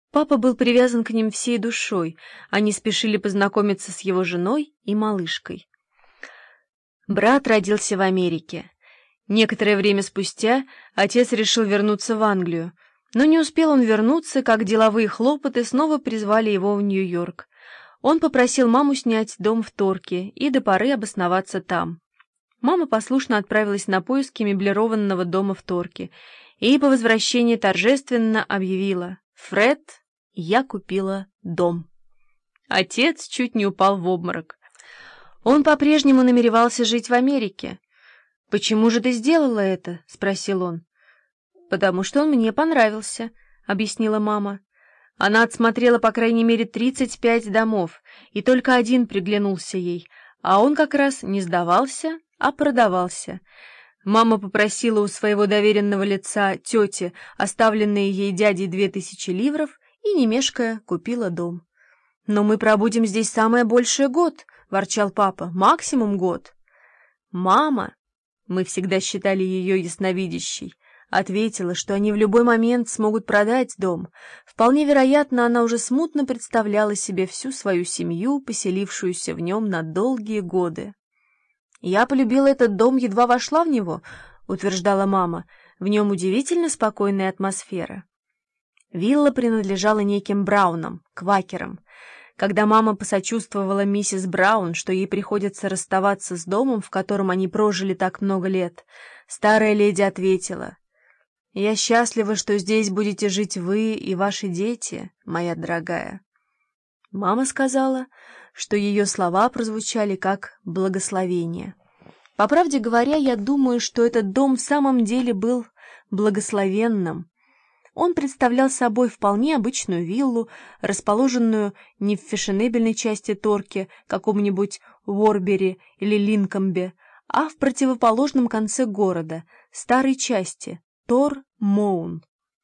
Папа был привязан к ним всей душой, они спешили познакомиться с его женой и малышкой. Брат родился в Америке. Некоторое время спустя отец решил вернуться в Англию, но не успел он вернуться, как деловые хлопоты снова призвали его в Нью-Йорк. Он попросил маму снять дом в Торке и до поры обосноваться там. Мама послушно отправилась на поиски меблированного дома в Торке и по возвращении торжественно объявила: «Фред, я купила дом». Отец чуть не упал в обморок. Он по-прежнему намеревался жить в Америке. «Почему же ты сделала это?» — спросил он. «Потому что он мне понравился», — объяснила мама. Она отсмотрела по крайней мере 35 домов, и только один приглянулся ей, а он как раз не сдавался, а продавался. Мама попросила у своего доверенного лица тети, оставленные ей дядей 2000 ливров, и, не мешкая, купила дом. «Но мы пробудем здесь самое большее год», — ворчал папа, — «максимум год». Мама, мы всегда считали ее ясновидящей, ответила, что они в любой момент смогут продать дом. Вполне вероятно, она уже смутно представляла себе всю свою семью, поселившуюся в нем на долгие годы. «Я полюбила этот дом, едва вошла в него», — утверждала мама. «В нем удивительно спокойная атмосфера». Вилла принадлежала неким Браунам, квакерам. Когда мама посочувствовала миссис Браун, что ей приходится расставаться с домом, в котором они прожили так много лет, старая леди ответила: «Я счастлива, что здесь будете жить вы и ваши дети, моя дорогая». Мама сказала, что ее слова прозвучали как благословение. По правде говоря, я думаю, что этот дом в самом деле был благословенным. Он представлял собой вполне обычную виллу, расположенную не в фешенебельной части Торки, каком-нибудь Уорбери или Линкомбе, а в противоположном конце города, старой части, Тор-Моун.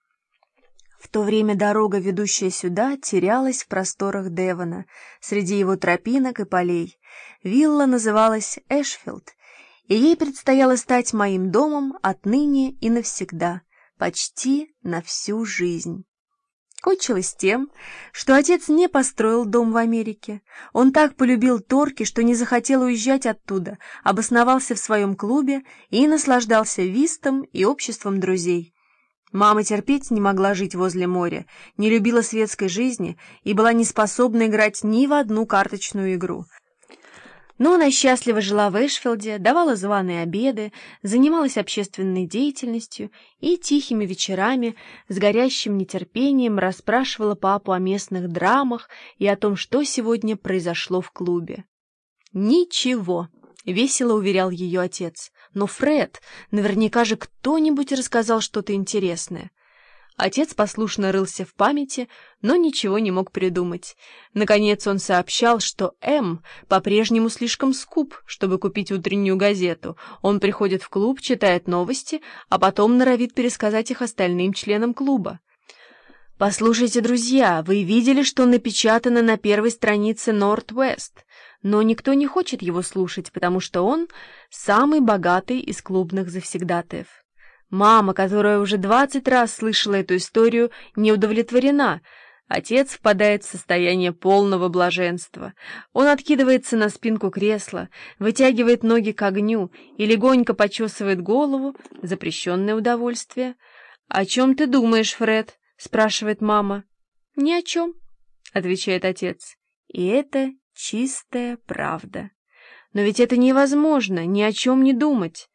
В то время дорога, ведущая сюда, терялась в просторах Девона, среди его тропинок и полей. Вилла называлась Эшфилд, и ей предстояло стать моим домом отныне и навсегда, почти на всю жизнь. Кончилось тем, что отец не построил дом в Америке. Он так полюбил Торки, что не захотел уезжать оттуда, обосновался в своем клубе и наслаждался вистом и обществом друзей. Мама терпеть не могла жить возле моря, не любила светской жизни и была не способна играть ни в одну карточную игру. Но она счастливо жила в Эшфилде, давала званые обеды, занималась общественной деятельностью и тихими вечерами с горящим нетерпением расспрашивала папу о местных драмах и о том, что сегодня произошло в клубе. «Ничего», — весело уверял ее отец. «Но, Фред, наверняка же кто-нибудь рассказал что-то интересное». Отец послушно рылся в памяти, но ничего не мог придумать. Наконец он сообщал, что М по-прежнему слишком скуп, чтобы купить утреннюю газету. Он приходит в клуб, читает новости, а потом норовит пересказать их остальным членам клуба. «Послушайте, друзья, вы видели, что напечатано на первой странице Норт-Вест?» Но никто не хочет его слушать, потому что он самый богатый из клубных завсегдатаев. Мама, которая уже 20 раз слышала эту историю, не удовлетворена. Отец впадает в состояние полного блаженства. Он откидывается на спинку кресла, вытягивает ноги к огню и легонько почесывает голову. Запрещенное удовольствие. «О чем ты думаешь, Фред?» — спрашивает мама. «Ни о чем», — отвечает отец. И это чистая правда. Но ведь это невозможно, ни о чем не думать.